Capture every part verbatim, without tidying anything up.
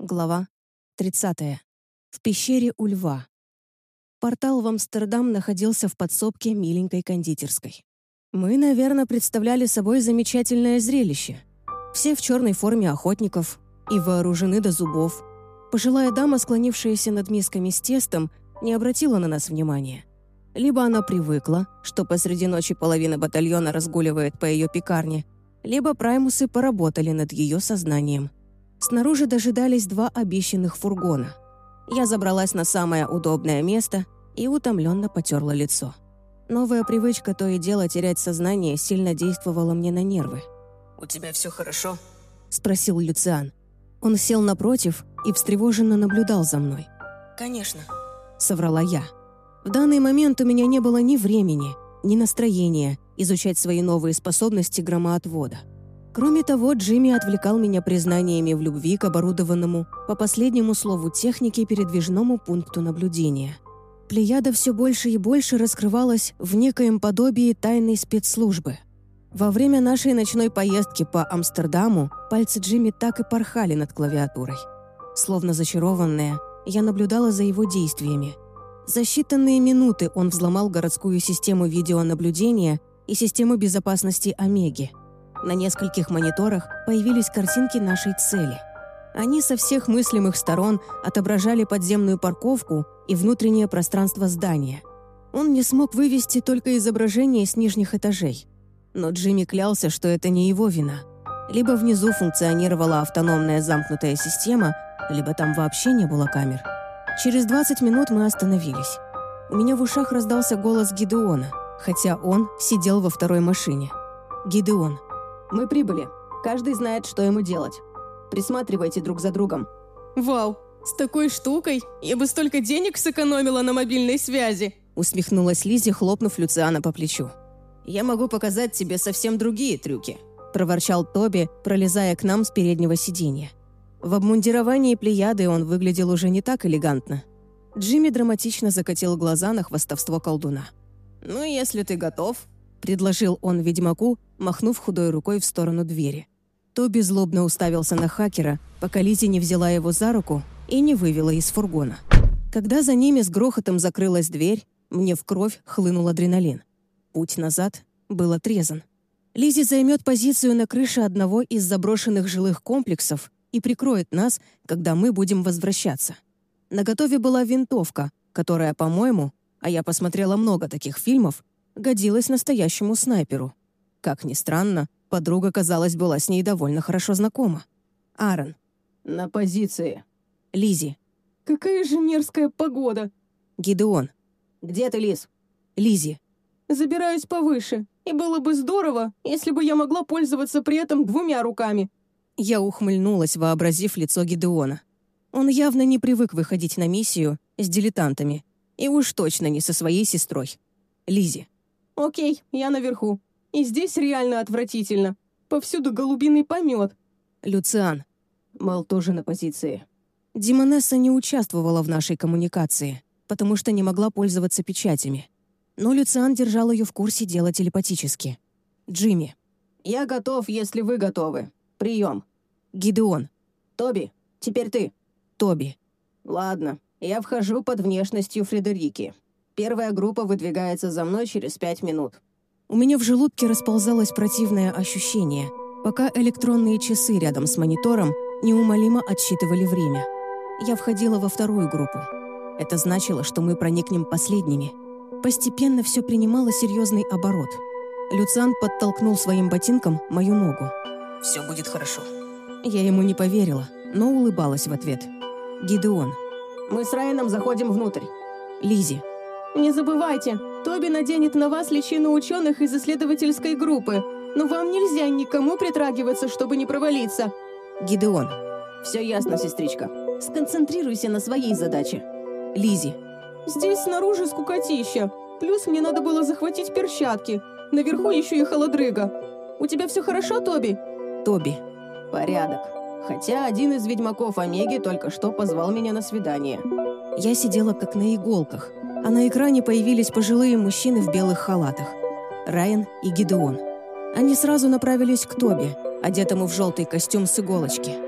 Глава тридцатая. В пещере у льва. Портал в Амстердам находился в подсобке миленькой кондитерской. Мы, наверное, представляли собой замечательное зрелище. Все в черной форме охотников и вооружены до зубов. Пожилая дама, склонившаяся над мисками с тестом, не обратила на нас внимания. Либо она привыкла, что посреди ночи половина батальона разгуливает по ее пекарне, либо праймусы поработали над ее сознанием. Снаружи дожидались два обещанных фургона. Я забралась на самое удобное место и утомленно потерла лицо. Новая привычка то и дело терять сознание сильно действовала мне на нервы. «У тебя все хорошо?» – спросил Люциан. Он сел напротив и встревоженно наблюдал за мной. «Конечно», – соврала я. В данный момент у меня не было ни времени, ни настроения изучать свои новые способности громоотвода. Кроме того, Джимми отвлекал меня признаниями в любви к оборудованному, по последнему слову техники, передвижному пункту наблюдения. Плеяда все больше и больше раскрывалась в некоем подобии тайной спецслужбы. Во время нашей ночной поездки по Амстердаму пальцы Джимми так и порхали над клавиатурой. Словно зачарованная, я наблюдала за его действиями. За считанные минуты он взломал городскую систему видеонаблюдения и систему безопасности Омеги. На нескольких мониторах появились картинки нашей цели. Они со всех мыслимых сторон отображали подземную парковку и внутреннее пространство здания. Он не смог вывести только изображение с нижних этажей. Но Джимми клялся, что это не его вина. Либо внизу функционировала автономная замкнутая система, либо там вообще не было камер. Через двадцать минут мы остановились. У меня в ушах раздался голос Гидеона, хотя он сидел во второй машине. Гидеон. «Мы прибыли. Каждый знает, что ему делать. Присматривайте друг за другом». «Вау, с такой штукой я бы столько денег сэкономила на мобильной связи!» Усмехнулась Лиззи, хлопнув Люциана по плечу. «Я могу показать тебе совсем другие трюки», проворчал Тоби, пролезая к нам с переднего сиденья. В обмундировании Плеяды он выглядел уже не так элегантно. Джимми драматично закатил глаза на хвастовство колдуна. «Ну, если ты готов», — предложил он ведьмаку, махнув худой рукой в сторону двери. Тоби злобно уставился на хакера, пока Лиззи не взяла его за руку и не вывела из фургона. Когда за ними с грохотом закрылась дверь, мне в кровь хлынул адреналин. Путь назад был отрезан. Лиззи займет позицию на крыше одного из заброшенных жилых комплексов и прикроет нас, когда мы будем возвращаться. Наготове была винтовка, которая, по-моему, а я посмотрела много таких фильмов, годилась настоящему снайперу. Как ни странно, подруга, казалось, была с ней довольно хорошо знакома. Аарон. «На позиции». Лиззи. «Какая же мерзкая погода!» Гидеон. «Где ты, Лиз?» Лиззи. «Забираюсь повыше, и было бы здорово, если бы я могла пользоваться при этом двумя руками». Я ухмыльнулась, вообразив лицо Гидеона. Он явно не привык выходить на миссию с дилетантами, и уж точно не со своей сестрой. Лиззи. «Окей, я наверху. И здесь реально отвратительно. Повсюду голубиный помет». Люциан. Мэл тоже на позиции. Демонесса не участвовала в нашей коммуникации, потому что не могла пользоваться печатями. Но Люциан держал ее в курсе дела телепатически. Джимми. «Я готов, если вы готовы. Прием». Гидеон. «Тоби, теперь ты». Тоби. «Ладно, я вхожу под внешностью Фредерики. Первая группа выдвигается за мной через пять минут». У меня в желудке расползалось противное ощущение, пока электронные часы рядом с монитором неумолимо отсчитывали время. Я входила во вторую группу. Это значило, что мы проникнем последними. Постепенно все принимало серьезный оборот. Люциан подтолкнул своим ботинком мою ногу. «Все будет хорошо». Я ему не поверила, но улыбалась в ответ. Гидеон. «Мы с Райаном заходим внутрь». Лиззи. «Не забывайте, Тоби наденет на вас личину ученых из исследовательской группы, но вам нельзя никому притрагиваться, чтобы не провалиться». Гидеон. «Все ясно, сестричка. Сконцентрируйся на своей задаче». Лиззи. «Здесь снаружи скукотища. Плюс мне надо было захватить перчатки. Наверху еще и холодрыга. У тебя все хорошо, Тоби?» Тоби. «Порядок. Хотя один из ведьмаков Омеги только что позвал меня на свидание». Я сидела как на иголках, а на экране появились пожилые мужчины в белых халатах. Райан и Гидеон. Они сразу направились к Тоби, одетому в желтый костюм с иголочки.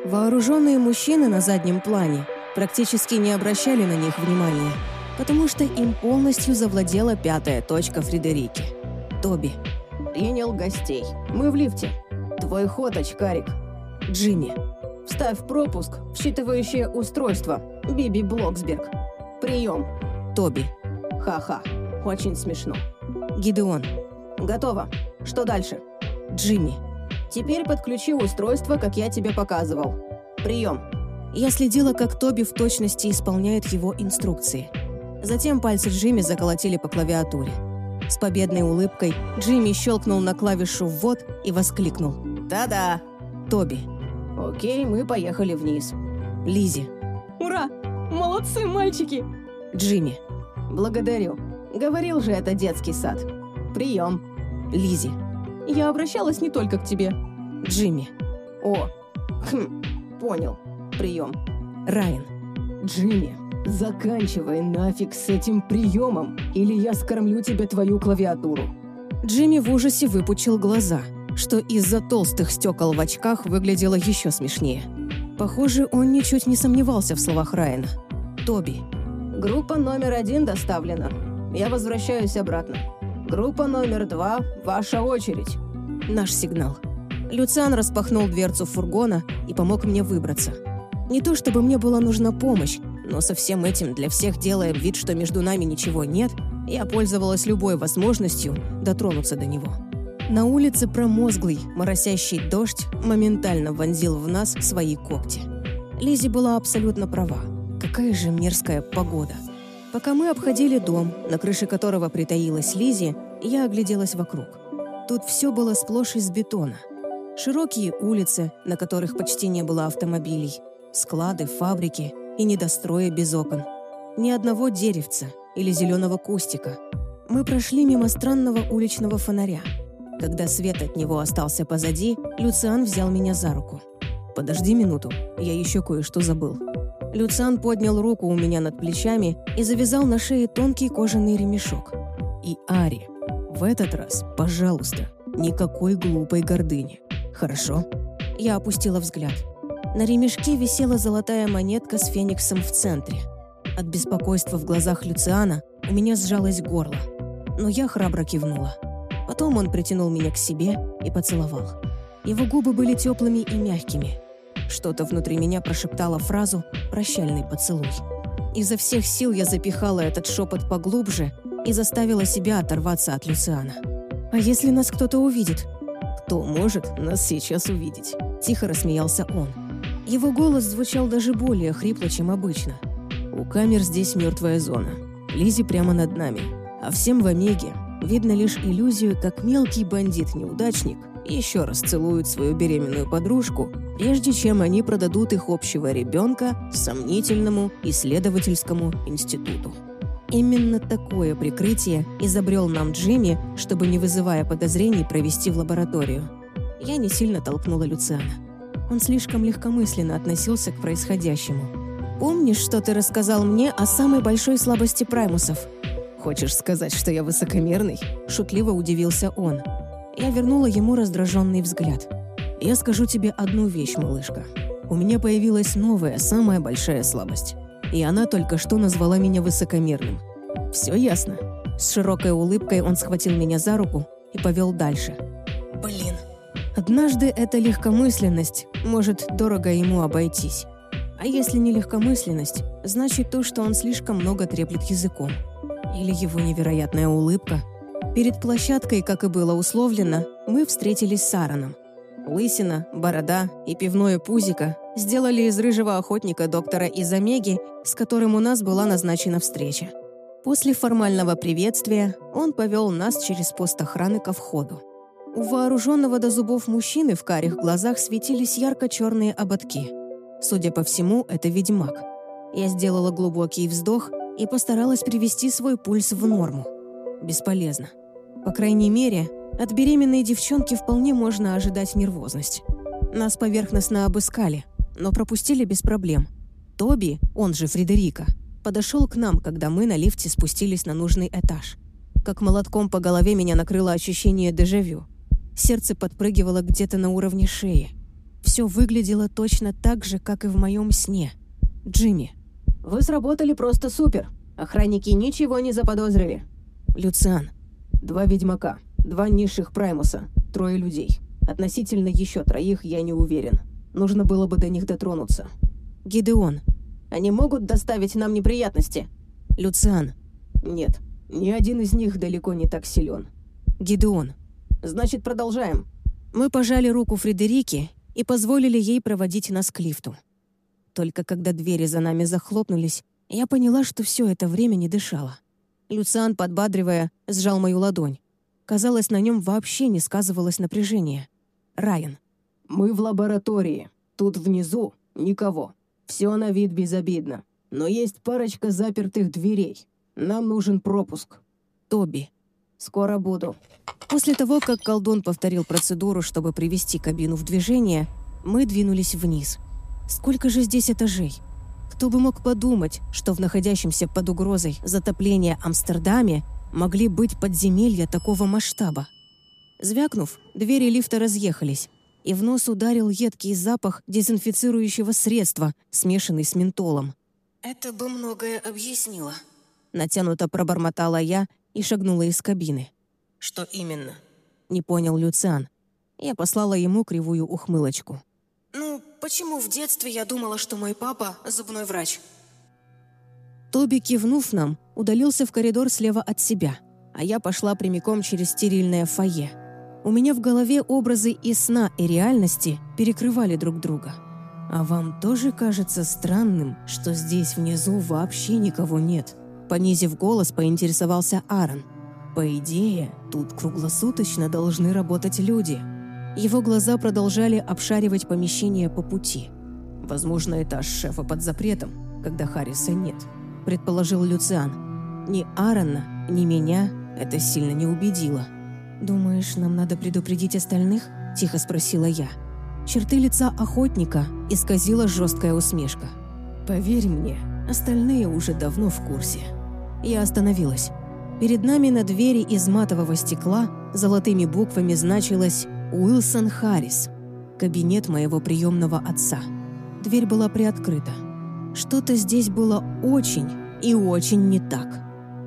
Вооруженные мужчины на заднем плане практически не обращали на них внимания, потому что им полностью завладела пятая точка Фредерики — Тоби. Принял гостей. Мы в лифте. Твой ход, очкарик. Джимми. Вставь пропуск в считывающее устройство. Биби Блоксберг. Прием. Тоби. Ха-ха. Очень смешно. Гидеон. Готово. Что дальше? Джимми. Теперь подключи устройство, как я тебе показывал. Прием. Я следила, как Тоби в точности исполняет его инструкции. Затем пальцы Джимми заколотили по клавиатуре. С победной улыбкой Джимми щелкнул на клавишу «ввод» и воскликнул: «Та-да!» Тоби. Окей, мы поехали вниз. Лизи. Ура! Молодцы, мальчики! Джимми. Благодарю. Говорил же, это детский сад. Прием. Лизи. Я обращалась не только к тебе. Джимми. О, хм, понял. Прием. Райан. Джимми, заканчивай нафиг с этим приемом, или я скормлю тебе твою клавиатуру. Джимми в ужасе выпучил глаза, что из-за толстых стекол в очках выглядело еще смешнее. Похоже, он ничуть не сомневался в словах Райана. Тоби. Группа номер один доставлена. Я возвращаюсь обратно. Группа номер два, ваша очередь. Наш сигнал. Люциан распахнул дверцу фургона и помог мне выбраться. Не то чтобы мне была нужна помощь, но со всем этим, для всех делая вид, что между нами ничего нет, я пользовалась любой возможностью дотронуться до него. На улице промозглый, моросящий дождь моментально вонзил в нас свои когти. Лизи была абсолютно права. Какая же мерзкая погода. Пока мы обходили дом, на крыше которого притаилась Лизи, я огляделась вокруг. Тут все было сплошь из бетона. Широкие улицы, на которых почти не было автомобилей, склады, фабрики и недострои без окон. Ни одного деревца или зеленого кустика. Мы прошли мимо странного уличного фонаря. Когда свет от него остался позади, Люциан взял меня за руку. «Подожди минуту, я еще кое-что забыл». Люциан поднял руку у меня над плечами и завязал на шее тонкий кожаный ремешок. «И Ари, в этот раз, пожалуйста, никакой глупой гордыни. Хорошо?» Я опустила взгляд. На ремешке висела золотая монетка с фениксом в центре. От беспокойства в глазах Люциана у меня сжалось горло. Но я храбро кивнула. Потом он притянул меня к себе и поцеловал. Его губы были теплыми и мягкими. Что-то внутри меня прошептало фразу «прощальный поцелуй». Изо всех сил я запихала этот шепот поглубже и заставила себя оторваться от Люциана. «А если нас кто-то увидит?» «Кто может нас сейчас увидеть?» Тихо рассмеялся он. Его голос звучал даже более хрипло, чем обычно. «У камер здесь мертвая зона. Лизи прямо над нами. А всем в Омеге видно лишь иллюзию, как мелкий бандит-неудачник еще раз целует свою беременную подружку, прежде чем они продадут их общего ребенка сомнительному исследовательскому институту». Именно такое прикрытие изобрел нам Джимми, чтобы, не вызывая подозрений, провести в лабораторию. Я не сильно толкнула Люциана. Он слишком легкомысленно относился к происходящему. «Помнишь, что ты рассказал мне о самой большой слабости праймусов?» «Хочешь сказать, что я высокомерный?» – шутливо удивился он. Я вернула ему раздраженный взгляд. «Я скажу тебе одну вещь, малышка. У меня появилась новая, самая большая слабость. И она только что назвала меня высокомерным. Все ясно?» С широкой улыбкой он схватил меня за руку и повел дальше. «Блин». Однажды эта легкомысленность может дорого ему обойтись. А если не легкомысленность, значит то, что он слишком много треплет языком. Или его невероятная улыбка. Перед площадкой, как и было условлено, мы встретились с Аароном. Лысина, борода и пивное пузико сделали из рыжего охотника доктора из Омеги, с которым у нас была назначена встреча. После формального приветствия он повел нас через пост охраны ко входу. У вооруженного до зубов мужчины в карих глазах светились ярко-черные ободки. Судя по всему, это ведьмак. Я сделала глубокий вздох и постаралась привести свой пульс в норму. Бесполезно. По крайней мере, от беременной девчонки вполне можно ожидать нервозность. Нас поверхностно обыскали, но пропустили без проблем. Тоби, он же Фредерика, подошел к нам, когда мы на лифте спустились на нужный этаж. Как молотком по голове меня накрыло ощущение дежавю. Сердце подпрыгивало где-то на уровне шеи. Все выглядело точно так же, как и в моем сне. Джимми. Вы сработали просто супер. Охранники ничего не заподозрили. Люциан. Два ведьмака, два низших праймуса, трое людей. Относительно еще троих я не уверен. Нужно было бы до них дотронуться. Гидеон. Они могут доставить нам неприятности? Люциан. Нет, ни один из них далеко не так силен. Гидеон. Значит, продолжаем. Мы пожали руку Фредерике и позволили ей проводить нас к лифту. Только когда двери за нами захлопнулись, я поняла, что все это время не дышала. Люциан, подбадривая, сжал мою ладонь. Казалось, на нем вообще не сказывалось напряжение. Райан. Мы в лаборатории. Тут внизу никого. Все на вид безобидно. Но есть парочка запертых дверей. Нам нужен пропуск. Тоби. Скоро буду. После того, как колдун повторил процедуру, чтобы привести кабину в движение, мы двинулись вниз. Сколько же здесь этажей? Кто бы мог подумать, что в находящемся под угрозой затопления Амстердаме могли быть подземелья такого масштаба? Звякнув, двери лифта разъехались, и в нос ударил едкий запах дезинфицирующего средства, смешанный с ментолом. «Это бы многое объяснило», — натянуто пробормотала я и шагнула из кабины. «Что именно?» — не понял Люциан. Я послала ему кривую ухмылочку. «Ну, почему в детстве я думала, что мой папа — зубной врач?» Тоби, кивнув нам, удалился в коридор слева от себя, а я пошла прямиком через стерильное фойе. У меня в голове образы и сна, и реальности перекрывали друг друга. «А вам тоже кажется странным, что здесь внизу вообще никого нет?» Понизив голос, поинтересовался Аарон. «По идее, тут круглосуточно должны работать люди». Его глаза продолжали обшаривать помещение по пути. «Возможно, этаж шефа под запретом, когда Харриса нет», — предположил Люциан. Ни Аарона, ни меня это сильно не убедило. «Думаешь, нам надо предупредить остальных?» — тихо спросила я. Черты лица охотника исказила жесткая усмешка. «Поверь мне, остальные уже давно в курсе». Я остановилась. Перед нами на двери из матового стекла золотыми буквами значилось «Уилсон Харрис», кабинет моего приемного отца. Дверь была приоткрыта. Что-то здесь было очень и очень не так.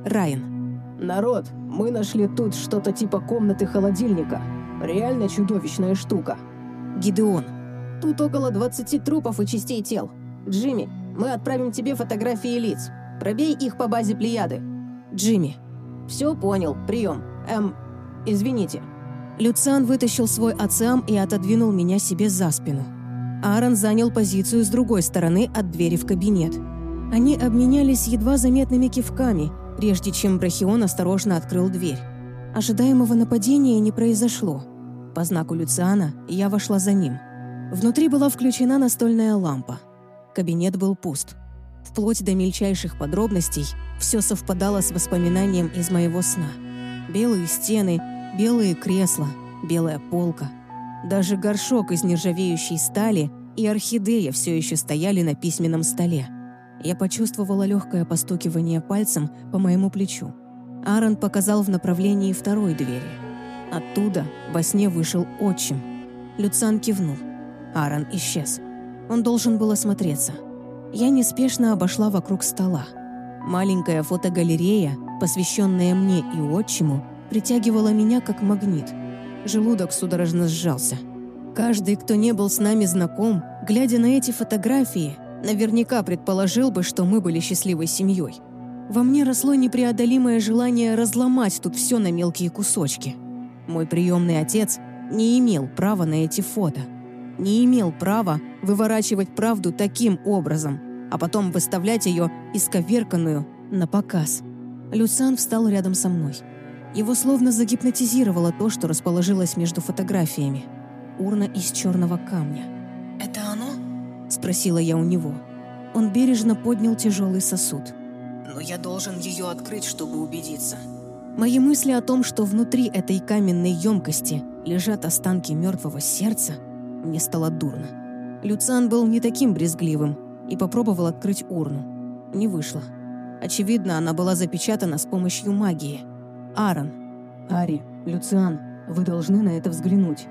Райан. Народ, мы нашли тут что-то типа комнаты холодильника. Реально чудовищная штука. Гидеон. Тут около двадцати трупов и частей тел. Джимми, мы отправим тебе фотографии лиц. Пробей их по базе Плеяды. Джимми. Все понял, прием. Эм, извините. Люциан вытащил свой АЦАМ и отодвинул меня себе за спину. Аарон занял позицию с другой стороны от двери в кабинет. Они обменялись едва заметными кивками, прежде чем Брахион осторожно открыл дверь. Ожидаемого нападения не произошло. По знаку Люциана я вошла за ним. Внутри была включена настольная лампа. Кабинет был пуст. Вплоть до мельчайших подробностей все совпадало с воспоминанием из моего сна. Белые стены, белые кресла, белая полка. Даже горшок из нержавеющей стали и орхидея все еще стояли на письменном столе. Я почувствовала легкое постукивание пальцем по моему плечу. Аарон показал в направлении второй двери. Оттуда во сне вышел отчим. Люциан кивнул. Аарон исчез. Он должен был осмотреться. Я неспешно обошла вокруг стола. Маленькая фотогалерея, посвященная мне и отчиму, притягивала меня как магнит. Желудок судорожно сжался. Каждый, кто не был с нами знаком, глядя на эти фотографии, наверняка предположил бы, что мы были счастливой семьей. Во мне росло непреодолимое желание разломать тут все на мелкие кусочки. Мой приемный отец не имел права на эти фото. Не имел права выворачивать правду таким образом, а потом выставлять ее исковерканную на показ. Люциан встал рядом со мной. Его словно загипнотизировало то, что расположилось между фотографиями. Урна из черного камня. «Это оно?» – спросила я у него. Он бережно поднял тяжелый сосуд. «Но я должен ее открыть, чтобы убедиться». Мои мысли о том, что внутри этой каменной емкости лежат останки мертвого сердца, мне стало дурно. Люциан был не таким брезгливым и попробовал открыть урну. Не вышло. Очевидно, она была запечатана с помощью магии. Аарон. Ари, Люциан, вы должны на это взглянуть.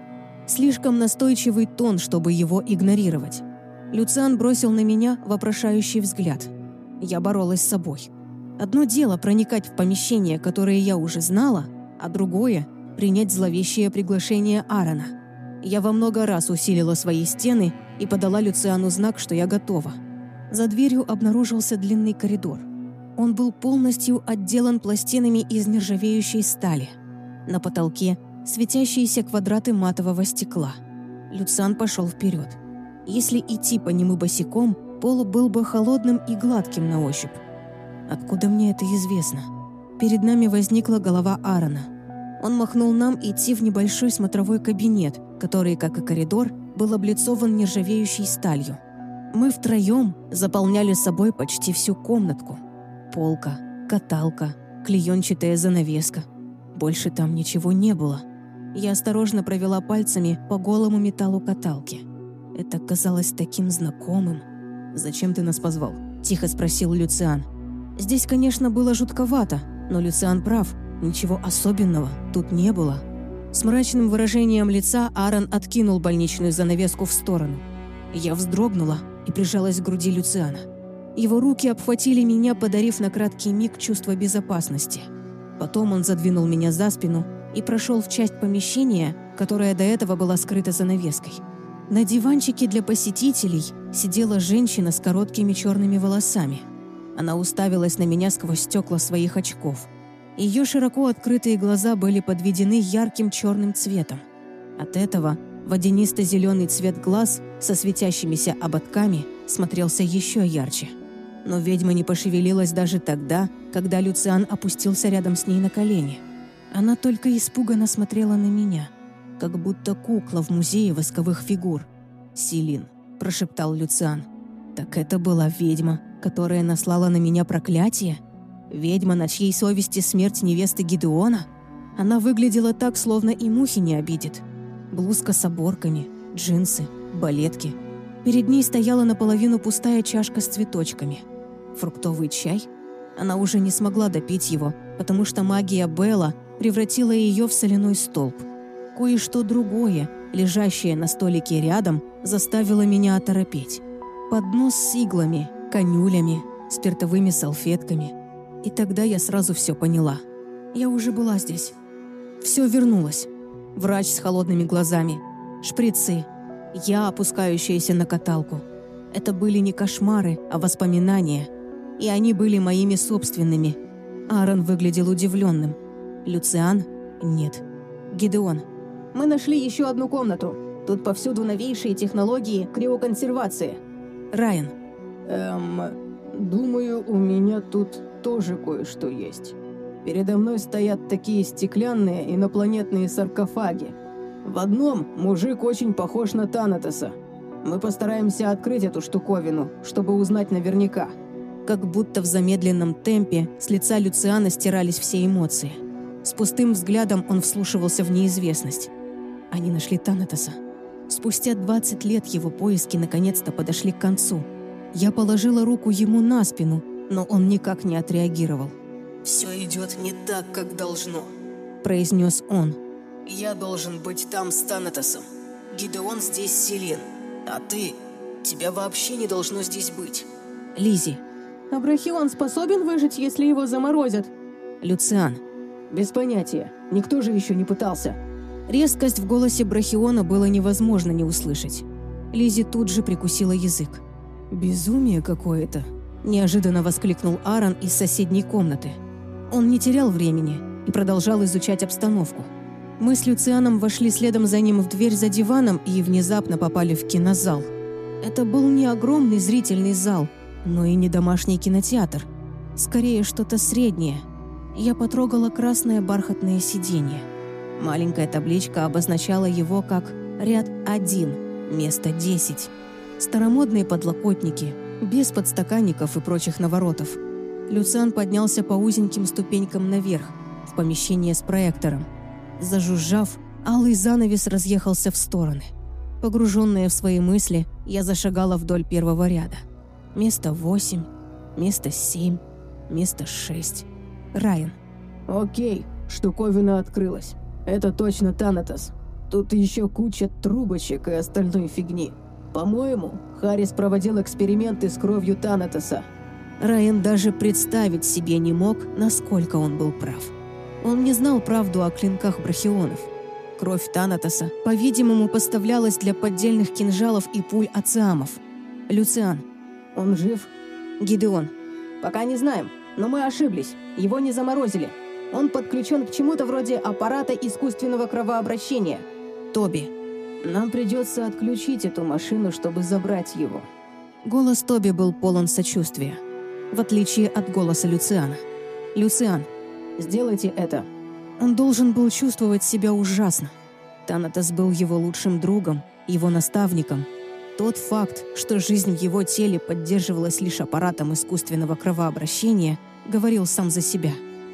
Слишком настойчивый тон, чтобы его игнорировать. Люциан бросил на меня вопрошающий взгляд. Я боролась с собой. Одно дело проникать в помещение, которое я уже знала, а другое — принять зловещее приглашение Аарона. Я во много раз усилила свои стены и подала Люциану знак, что я готова. За дверью обнаружился длинный коридор. Он был полностью отделан пластинами из нержавеющей стали. На потолке светящиеся квадраты матового стекла. Люциан пошел вперед. Если идти по нему босиком, пол был бы холодным и гладким на ощупь. Откуда мне это известно? Перед нами возникла голова Аарона. Он махнул нам идти в небольшой смотровой кабинет, который, как и коридор, был облицован нержавеющей сталью. Мы втроем заполняли собой почти всю комнатку. Полка, каталка, клеенчатая занавеска. Больше там ничего не было. Я осторожно провела пальцами по голому металлу каталки. Это казалось таким знакомым. «Зачем ты нас позвал?» – тихо спросил Люциан. Здесь, конечно, было жутковато, но Люциан прав. Ничего особенного тут не было. С мрачным выражением лица Аарон откинул больничную занавеску в сторону. Я вздрогнула и прижалась к груди Люциана. Его руки обхватили меня, подарив на краткий миг чувство безопасности. Потом он задвинул меня за спину и прошел в часть помещения, которая до этого была скрыта занавеской. На диванчике для посетителей сидела женщина с короткими черными волосами. Она уставилась на меня сквозь стекла своих очков. Ее широко открытые глаза были подведены ярким черным цветом. От этого водянисто-зеленый цвет глаз со светящимися ободками смотрелся еще ярче. Но ведьма не пошевелилась даже тогда, когда Люциан опустился рядом с ней на колени. Она только испуганно смотрела на меня, как будто кукла в музее восковых фигур. «Селин», – прошептал Люциан. «Так это была ведьма, которая наслала на меня проклятие? Ведьма, на чьей совести смерть невесты Гидеона? Она выглядела так, словно и мухи не обидит. Блузка с оборками, джинсы, балетки. Перед ней стояла наполовину пустая чашка с цветочками. Фруктовый чай? Она уже не смогла допить его, потому что магия Белла превратила ее в соляной столб. Кое-что другое, лежащее на столике рядом, заставило меня оторопеть. Поднос с иглами, канюлями, спиртовыми салфетками. И тогда я сразу все поняла. Я уже была здесь. Все вернулось. Врач с холодными глазами, шприцы, я, опускающаяся на каталку. Это были не кошмары, а воспоминания. И они были моими собственными. Аарон выглядел удивленным. Люциан? Нет. Гидеон. Мы нашли еще одну комнату. Тут повсюду новейшие технологии криоконсервации. Райан. Эм, думаю, у меня тут тоже кое-что есть. Передо мной стоят такие стеклянные инопланетные саркофаги. В одном мужик очень похож на Танатоса. Мы постараемся открыть эту штуковину, чтобы узнать наверняка. Как будто в замедленном темпе с лица Люциана стирались все эмоции. С пустым взглядом он вслушивался в неизвестность. Они нашли Танатоса. Спустя двадцать лет его поиски наконец-то подошли к концу. Я положила руку ему на спину, но он никак не отреагировал. «Все идет не так, как должно», – произнес он. «Я должен быть там с Танатосом. Гидеон здесь Селин. А ты... Тебя вообще не должно здесь быть». Лизи. А Брахион способен выжить, если его заморозят? Люциан. Без понятия. Никто же еще не пытался. Резкость в голосе Брахиона было невозможно не услышать. Лизи тут же прикусила язык. «Безумие какое-то!» – неожиданно воскликнул Аарон из соседней комнаты. Он не терял времени и продолжал изучать обстановку. Мы с Люцианом вошли следом за ним в дверь за диваном и внезапно попали в кинозал. Это был не огромный зрительный зал, но и не домашний кинотеатр. Скорее, что-то среднее. Я потрогала красное бархатное сиденье. Маленькая табличка обозначала его как «Ряд один», место десять. Старомодные подлокотники, без подстаканников и прочих наворотов. Люциан поднялся по узеньким ступенькам наверх, в помещение с проектором. Зажужжав, алый занавес разъехался в стороны. Погруженная в свои мысли, я зашагала вдоль первого ряда. Место восемь, место семь, место шесть. Райан. Окей, штуковина открылась. Это точно Танатос. Тут еще куча трубочек и остальной фигни. По-моему, Харрис проводил эксперименты с кровью Танатоса. Райан даже представить себе не мог, насколько он был прав. Он не знал правду о клинках брахионов. Кровь Танатоса, по-видимому, поставлялась для поддельных кинжалов и пуль ациамов. Люциан. Он жив? Гидеон. Пока не знаем, но мы ошиблись. Его не заморозили. Он подключен к чему-то вроде аппарата искусственного кровообращения. Тоби. Нам придется отключить эту машину, чтобы забрать его. Голос Тоби был полон сочувствия, в отличие от голоса Люциана. Люциан. Сделайте это. Он должен был чувствовать себя ужасно. Танатос был его лучшим другом, его наставником. Тот факт, что жизнь в его теле поддерживалась лишь аппаратом искусственного кровообращения, говорил сам за себя.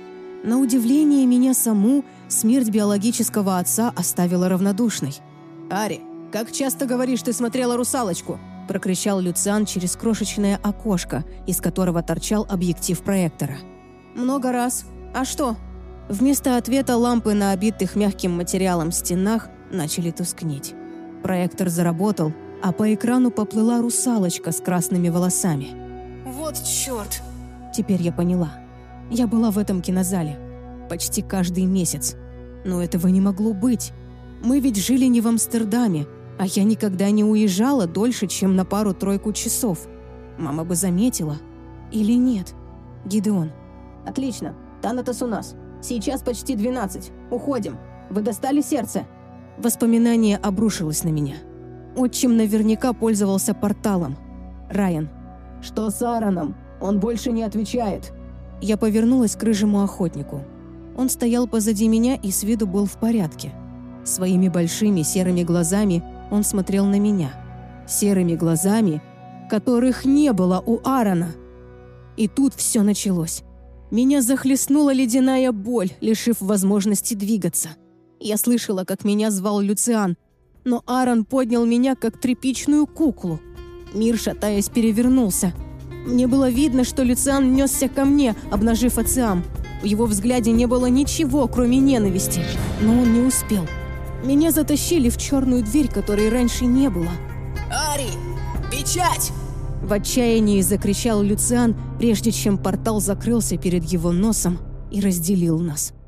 На удивление меня саму смерть биологического отца оставила равнодушной. «Ари, как часто говоришь, ты смотрела «Русалочку»?» – прокричал Люциан через крошечное окошко, из которого торчал объектив проектора. «Много раз. А что?» Вместо ответа лампы на обитых мягким материалом стенах начали тускнеть. Проектор заработал, а по экрану поплыла русалочка с красными волосами. «Вот черт!» Теперь я поняла. Я была в этом кинозале почти каждый месяц. Но этого не могло быть. Мы ведь жили не в Амстердаме, а я никогда не уезжала дольше, чем на пару-тройку часов. Мама бы заметила. Или нет? Гидеон. «Отлично. Танатос у нас. Сейчас почти двенадцать. Уходим. Вы достали сердце?» Воспоминание обрушилось на меня. Отчим наверняка пользовался порталом. Райан. Что с Аароном? Он больше не отвечает. Я повернулась к рыжему охотнику. Он стоял позади меня и с виду был в порядке. Своими большими серыми глазами он смотрел на меня. Серыми глазами, которых не было у Аарона. И тут все началось. Меня захлестнула ледяная боль, лишив возможности двигаться. Я слышала, как меня звал Люциан, но Аарон поднял меня, как тряпичную куклу. Мир, шатаясь, перевернулся. Мне было видно, что Люциан несся ко мне, обнажив ациам. В его взгляде не было ничего, кроме ненависти, но он не успел. Меня затащили в черную дверь, которой раньше не было. «Ари! Печать!» В отчаянии закричал Люциан, прежде чем портал закрылся перед его носом и разделил нас.